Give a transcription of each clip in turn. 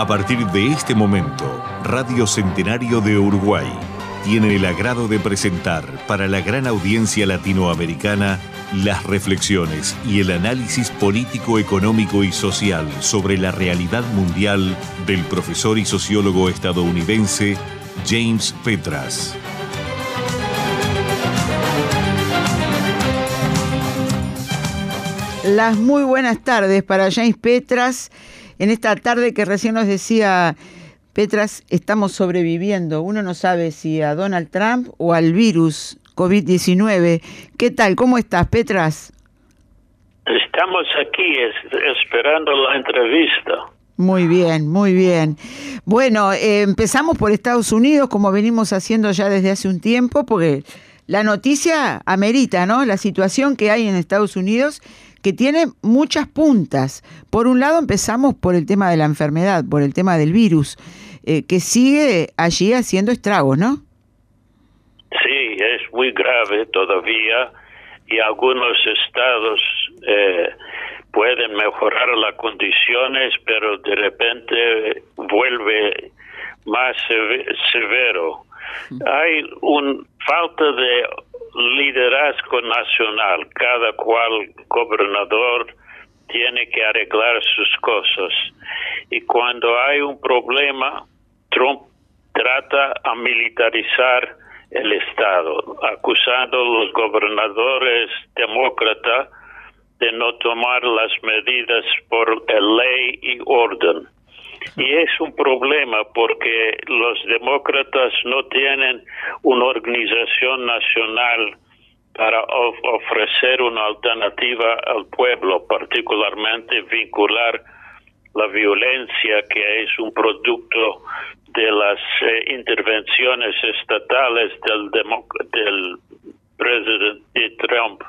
A partir de este momento, Radio Centenario de Uruguay tiene el agrado de presentar para la gran audiencia latinoamericana las reflexiones y el análisis político, económico y social sobre la realidad mundial del profesor y sociólogo estadounidense James Petras. Las muy buenas tardes para James Petras. En esta tarde que recién nos decía Petras, estamos sobreviviendo. Uno no sabe si a Donald Trump o al virus COVID-19. ¿Qué tal? ¿Cómo estás, Petras? Estamos aquí esperando la entrevista. Muy bien, muy bien. Bueno, empezamos por Estados Unidos, como venimos haciendo ya desde hace un tiempo, porque la noticia amerita, ¿no? La situación que hay en Estados Unidos, que tiene muchas puntas. Por un lado empezamos por el tema de la enfermedad, por el tema del virus, que sigue allí haciendo estragos, ¿no? Sí, es muy grave todavía y algunos estados pueden mejorar las condiciones, pero de repente vuelve más severo. Hay una falta de liderazgo nacional. Cada cual gobernador tiene que arreglar sus cosas. Y cuando hay un problema, Trump trata a militarizar el Estado, acusando a los gobernadores demócratas de no tomar las medidas por ley y orden. Y es un problema porque los demócratas no tienen una organización nacional para ofrecer una alternativa al pueblo, particularmente vincular la violencia, que es un producto de las intervenciones estatales del presidente Trump.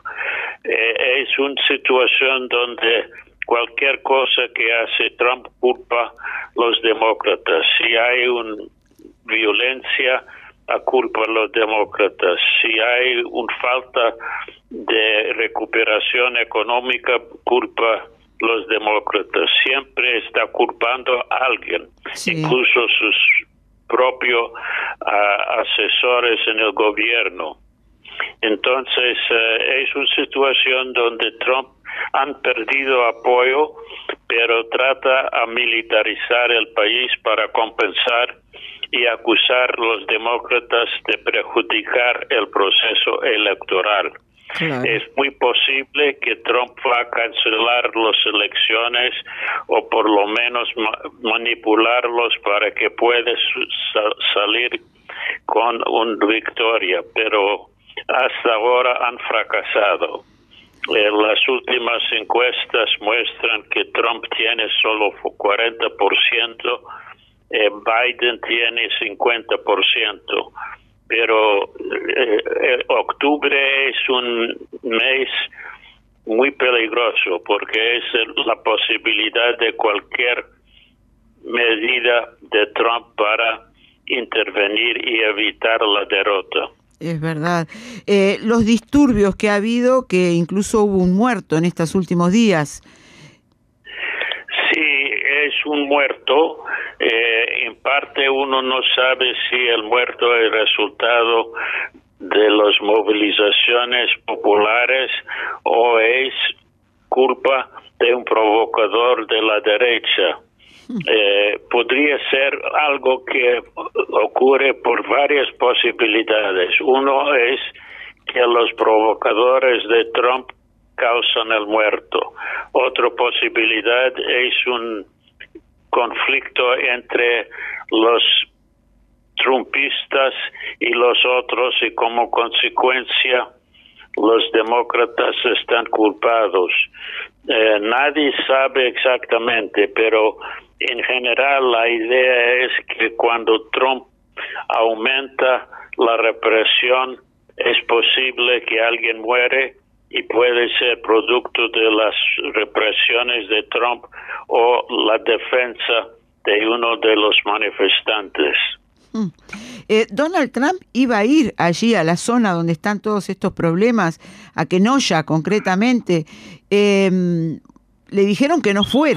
Es una situación donde cualquier cosa que hace Trump culpa los demócratas. Si hay una violencia, culpa a los demócratas. Si hay una falta de recuperación económica, culpa los demócratas. Siempre está culpando a alguien, sí. Incluso sus propios asesores en el gobierno. Entonces, es una situación donde Trump han perdido apoyo, pero trata a militarizar el país para compensar y acusar a los demócratas de perjudicar el proceso electoral. Claro. Es muy posible que Trump va a cancelar las elecciones o por lo menos manipularlos para que pueda salir con una victoria, pero hasta ahora han fracasado. Las últimas encuestas muestran que Trump tiene solo 40%, Biden tiene 50%, pero octubre es un mes muy peligroso porque es la posibilidad de cualquier medida de Trump para intervenir y evitar la derrota. Es verdad. Los disturbios que ha habido, que incluso hubo un muerto en estos últimos días. Sí, es un muerto. En parte uno no sabe si el muerto es resultado de las movilizaciones populares o es culpa de un provocador de la derecha. Podría ser algo que ocurre por varias posibilidades. Uno es que los provocadores de Trump causan el muerto. Otra posibilidad es un conflicto entre los trumpistas y los otros, y como consecuencia los demócratas están culpados. Nadie sabe exactamente, pero en general la idea es que cuando Trump aumenta la represión, es posible que alguien muere y puede ser producto de las represiones de Trump o la defensa de uno de los manifestantes. Donald Trump iba a ir allí a la zona donde están todos estos problemas, a Kenosha concretamente. Le dijeron que no fuera.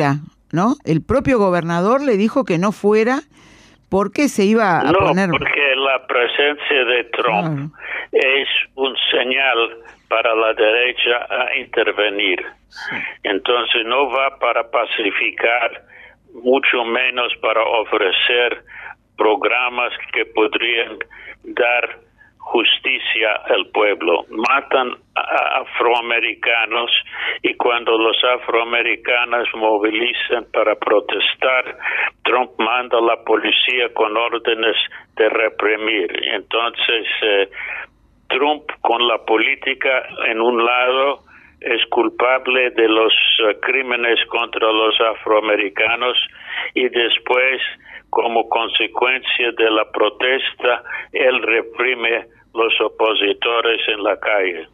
¿no? El propio gobernador le dijo que no fuera porque se iba a poner... No, porque la presencia de Trump es un señal para la derecha a intervenir. Sí. Entonces no va para pacificar, mucho menos para ofrecer programas que podrían dar justicia al pueblo. Matan a afroamericanos y cuando los afroamericanos movilizan para protestar, Trump manda a la policía con órdenes de reprimir. Entonces, Trump con la política en un lado es culpable de los crímenes contra los afroamericanos y después, como consecuencia de la protesta, él reprime los opositores en la calle.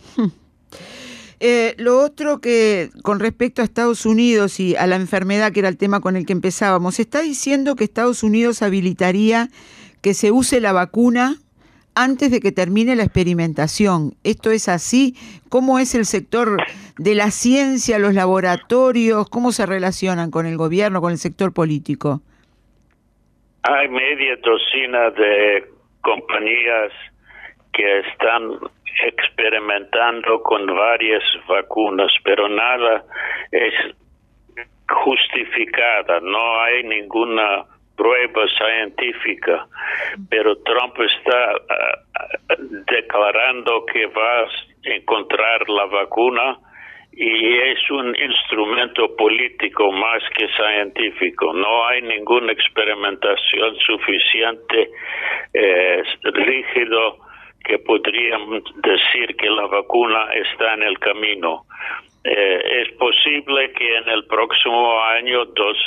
Lo otro que con respecto a Estados Unidos y a la enfermedad, que era el tema con el que empezábamos, se está diciendo que Estados Unidos habilitaría que se use la vacuna antes de que termine la experimentación. ¿Esto es así? ¿Cómo es el sector de la ciencia, los laboratorios? ¿Cómo se relacionan con el gobierno, con el sector político? Hay media docena de compañías que están experimentando con varias vacunas, pero nada es justificada, no hay ninguna prueba científica, pero Trump está declarando que va a encontrar la vacuna y es un instrumento político más que científico. No hay ninguna experimentación suficiente rígido que podríamos decir que la vacuna está en el camino. Es posible que en el próximo año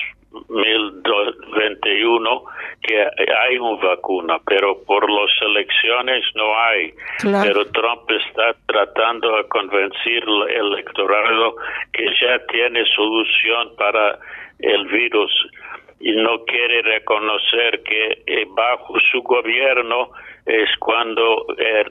2021 que hay una vacuna, pero por las elecciones no hay. Claro. Pero Trump está tratando de convencer al electorado que ya tiene solución para el virus y no quiere reconocer que bajo su gobierno es cuando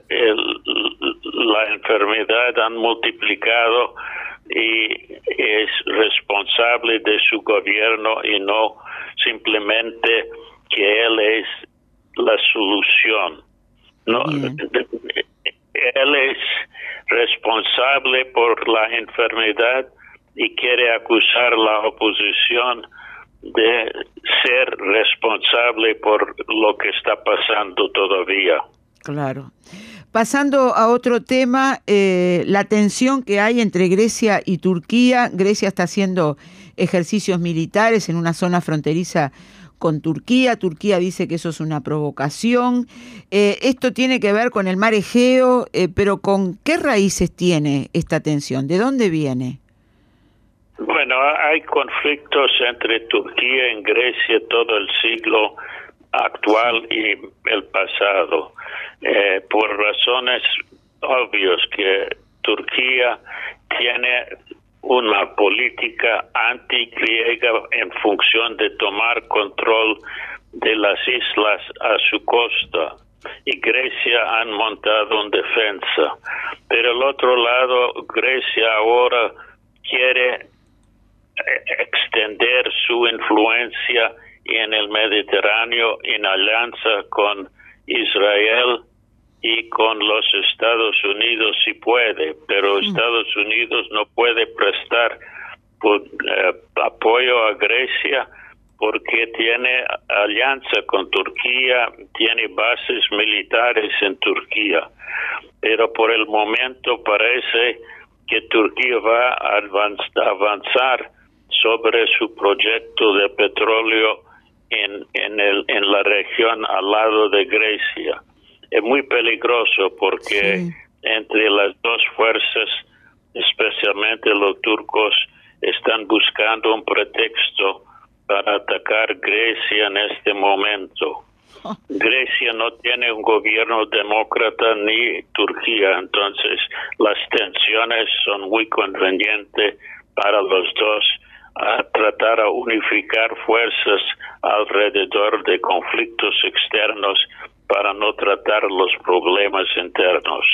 la enfermedad han multiplicado y es responsable de su gobierno y no simplemente que él es la solución. No, él es responsable por la enfermedad y quiere acusar a la oposición de ser responsable por lo que está pasando todavía. Claro. Pasando a otro tema, la tensión que hay entre Grecia y Turquía. Grecia está haciendo ejercicios militares en una zona fronteriza con Turquía. Turquía dice que eso es una provocación. Esto tiene que ver con el mar Egeo, pero ¿con qué raíces tiene esta tensión? ¿De dónde viene? Bueno, hay conflictos entre Turquía y Grecia todo el siglo actual y el pasado, por razones obvias que Turquía tiene una política antigriega en función de tomar control de las islas a su costa, y Grecia han montado una defensa. Pero al otro lado, Grecia ahora quiere extender su influencia en el Mediterráneo en alianza con Israel y con los Estados Unidos si puede, pero Estados Unidos no puede prestar apoyo a Grecia porque tiene alianza con Turquía, tiene bases militares en Turquía, pero por el momento parece que Turquía va a avanzar sobre su proyecto de petróleo en la región al lado de Grecia. Es muy peligroso porque entre las dos fuerzas, especialmente los turcos, están buscando un pretexto para atacar Grecia en este momento. Grecia no tiene un gobierno demócrata ni Turquía, entonces las tensiones son muy convenientes para los dos a tratar de unificar fuerzas alrededor de conflictos externos para no tratar los problemas internos.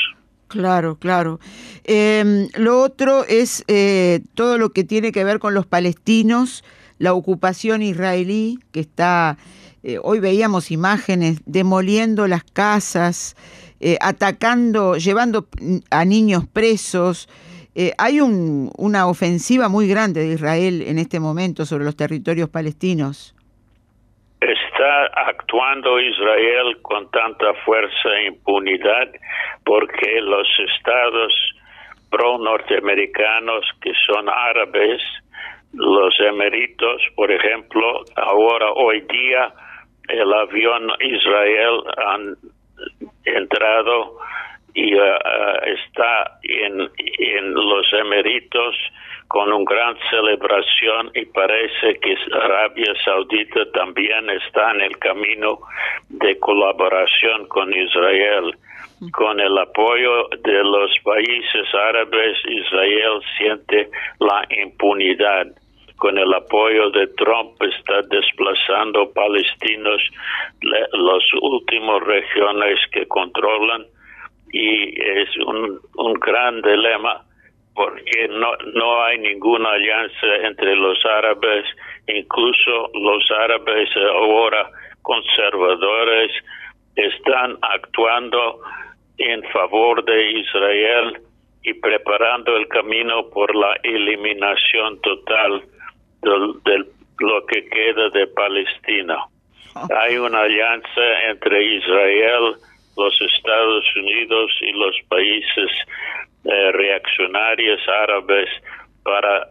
Claro, claro. Lo otro es todo lo que tiene que ver con los palestinos, la ocupación israelí, que está, hoy veíamos imágenes, demoliendo las casas, atacando, llevando a niños presos. Hay una ofensiva muy grande de Israel en este momento sobre los territorios palestinos. Está actuando Israel con tanta fuerza e impunidad porque los estados pro-norteamericanos que son árabes, los emiratos, por ejemplo, hoy día el avión Israel han entrado y está en los emiratos con una gran celebración, y parece que Arabia Saudita también está en el camino de colaboración con Israel. Con el apoyo de los países árabes, Israel siente la impunidad. Con el apoyo de Trump está desplazando palestinos las últimas regiones que controlan, y es un gran dilema porque no hay ninguna alianza entre los árabes. Incluso los árabes ahora conservadores están actuando en favor de Israel y preparando el camino por la eliminación total de lo que queda de Palestina. Hay una alianza entre Israel, los Estados Unidos y los países reaccionarios árabes para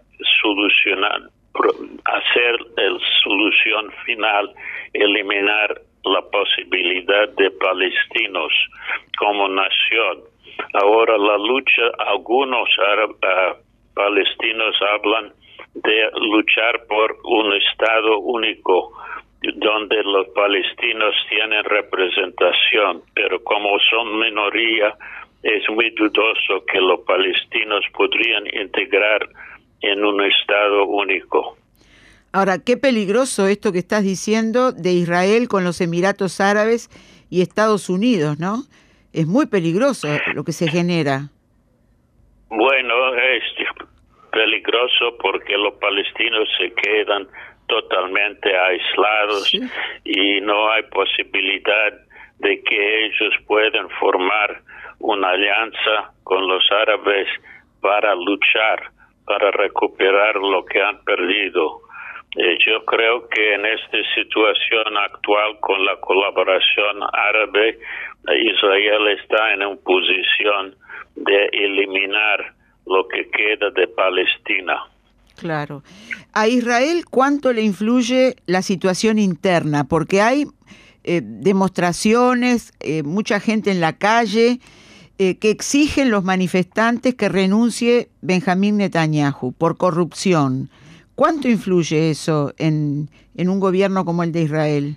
hacer la solución final, eliminar la posibilidad de palestinos como nación. Ahora la lucha, algunos palestinos hablan de luchar por un Estado único donde los palestinos tienen representación, pero como son minoría, es muy dudoso que los palestinos podrían integrar en un Estado único. Ahora, qué peligroso esto que estás diciendo de Israel con los Emiratos Árabes y Estados Unidos, ¿no? Es muy peligroso lo que se genera. Bueno, es peligroso porque los palestinos se quedan totalmente aislados, sí, y no hay posibilidad de que ellos puedan formar una alianza con los árabes para luchar, para recuperar lo que han perdido. Yo creo que en esta situación actual, con la colaboración árabe, Israel está en una posición de eliminar lo que queda de Palestina. Claro. A Israel, ¿cuánto le influye la situación interna? Porque hay demostraciones, mucha gente en la calle que exigen los manifestantes que renuncie Benjamín Netanyahu por corrupción. ¿Cuánto influye eso en un gobierno como el de Israel?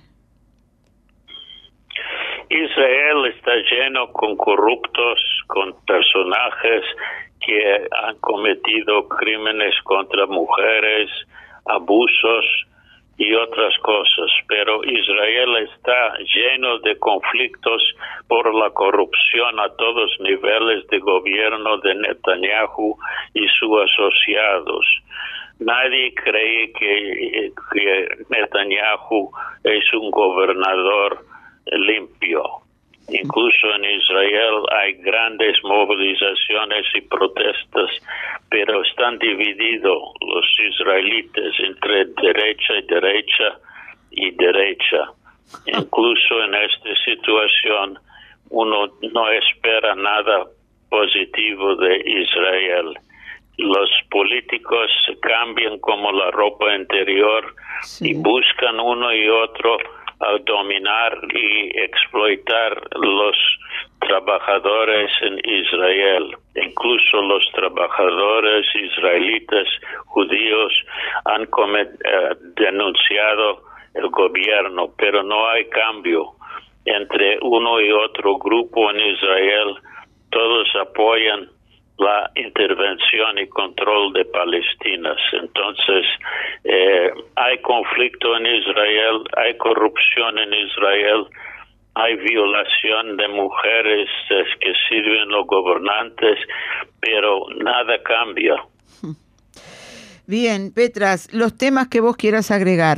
Israel está lleno con corruptos, con personajes que han cometido crímenes contra mujeres, abusos y otras cosas, pero Israel está lleno de conflictos por la corrupción a todos niveles de gobierno de Netanyahu y sus asociados. Nadie cree que Netanyahu es un gobernador limpio. Incluso en Israel hay grandes movilizaciones y protestas, pero están divididos los israelitas entre derecha y derecha. Incluso en esta situación uno no espera nada positivo de Israel. Los políticos cambian como la ropa interior, sí, y buscan uno y otro a dominar y explotar los trabajadores en Israel. Incluso los trabajadores israelitas judíos han denunciado el gobierno, pero no hay cambio entre uno y otro grupo en Israel. Todos apoyan la intervención y control de Palestinas. Entonces, hay conflicto en Israel, hay corrupción en Israel, hay violación de mujeres que sirven los gobernantes, pero nada cambia. Bien, Petras, los temas que vos quieras agregar.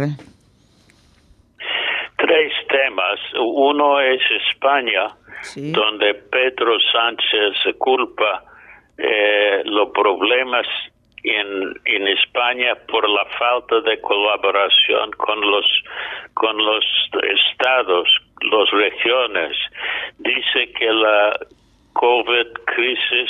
3 temas. Uno es España, Sí. donde Pedro Sánchez culpa los problemas en España por la falta de colaboración con los estados, las regiones. Dice que la COVID crisis,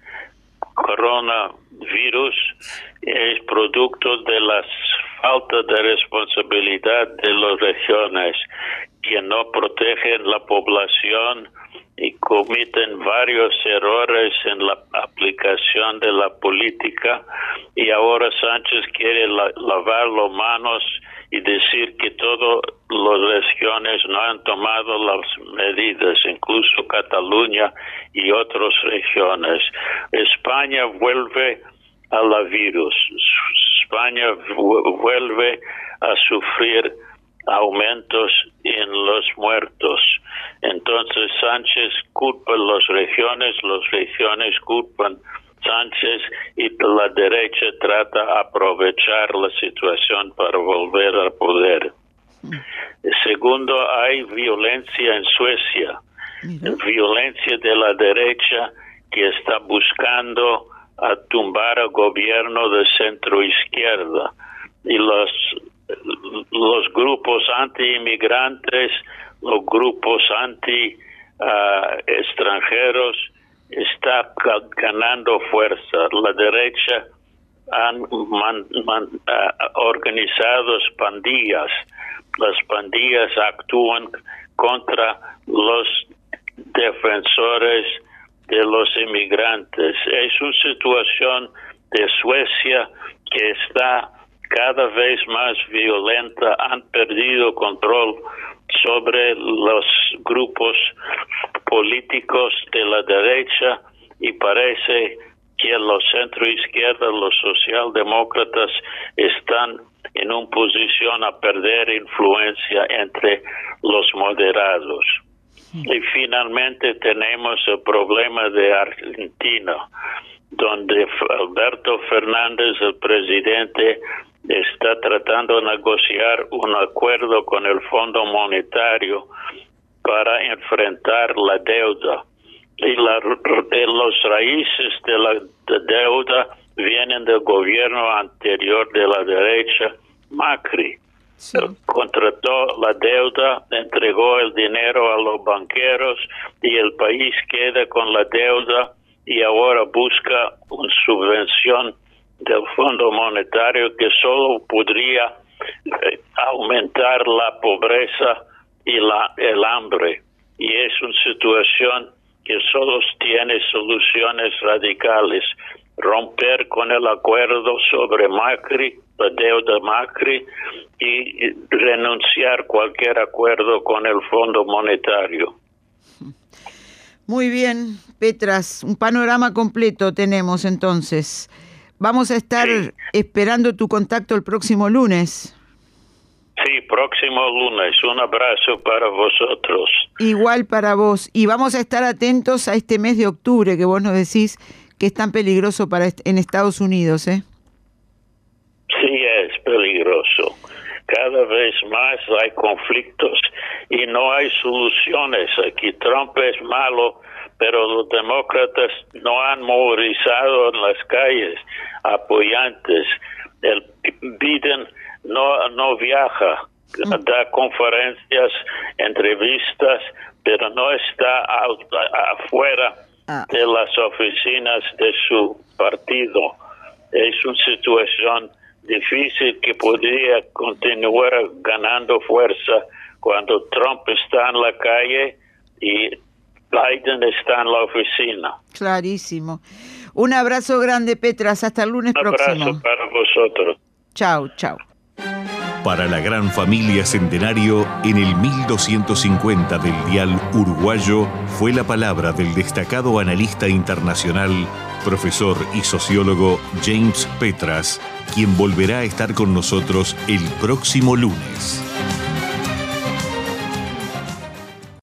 coronavirus, es producto de la falta de responsabilidad de las regiones, que no protegen la población y cometen varios errores en la aplicación de la política, y ahora Sánchez quiere lavar las manos y decir que todas las regiones no han tomado las medidas, incluso Cataluña y otras regiones. España vuelve a la virus. España vuelve a sufrir aumentos en los muertos. Entonces Sánchez culpa a las regiones culpan Sánchez, y la derecha trata de aprovechar la situación para volver al poder. Segundo, hay violencia en Suecia. Violencia de la derecha que está buscando a tumbar al gobierno de centro izquierda, y los grupos anti-inmigrantes, los grupos anti-extranjeros está ganando fuerza. La derecha han organizado pandillas. Las pandillas actúan contra los defensores de los inmigrantes. Es una situación de Suecia que está cada vez más violenta. Han perdido control sobre los grupos políticos de la derecha, y parece que los centro-izquierda, los socialdemócratas, están en una posición a perder influencia entre los moderados. Y finalmente tenemos el problema de Argentina, donde Alberto Fernández, el presidente, está tratando de negociar un acuerdo con el Fondo Monetario para enfrentar la deuda. Y los raíces de la deuda vienen del gobierno anterior de la derecha, Macri. Sí. Contrató la deuda, entregó el dinero a los banqueros, y el país queda con la deuda, y ahora busca una subvención del Fondo Monetario que solo podría aumentar la pobreza y el hambre. Y es una situación que solo tiene soluciones radicales: romper con el acuerdo sobre Macri, la deuda Macri, y renunciar a cualquier acuerdo con el Fondo Monetario. Muy bien, Petras, un panorama completo tenemos entonces. Vamos a estar esperando tu contacto el próximo lunes. Sí, próximo lunes. Un abrazo para vosotros. Igual para vos. Y vamos a estar atentos a este mes de octubre que vos nos decís que es tan peligroso en Estados Unidos, ¿eh? Sí, es peligroso. Cada vez más hay conflictos y no hay soluciones. Aquí Trump es malo, pero los demócratas no han movilizado en las calles apoyantes. El Biden no viaja, da conferencias, entrevistas, pero no está afuera de las oficinas de su partido. Es una situación difícil que podría continuar ganando fuerza cuando Trump está en la calle y Biden está en la oficina. Clarísimo. Un abrazo grande, Petras. Hasta el lunes próximo. Un abrazo para vosotros. Chau, chau. Para la gran familia Centenario, en el 1250 del dial uruguayo, fue la palabra del destacado analista internacional, profesor y sociólogo James Petras, quien volverá a estar con nosotros el próximo lunes.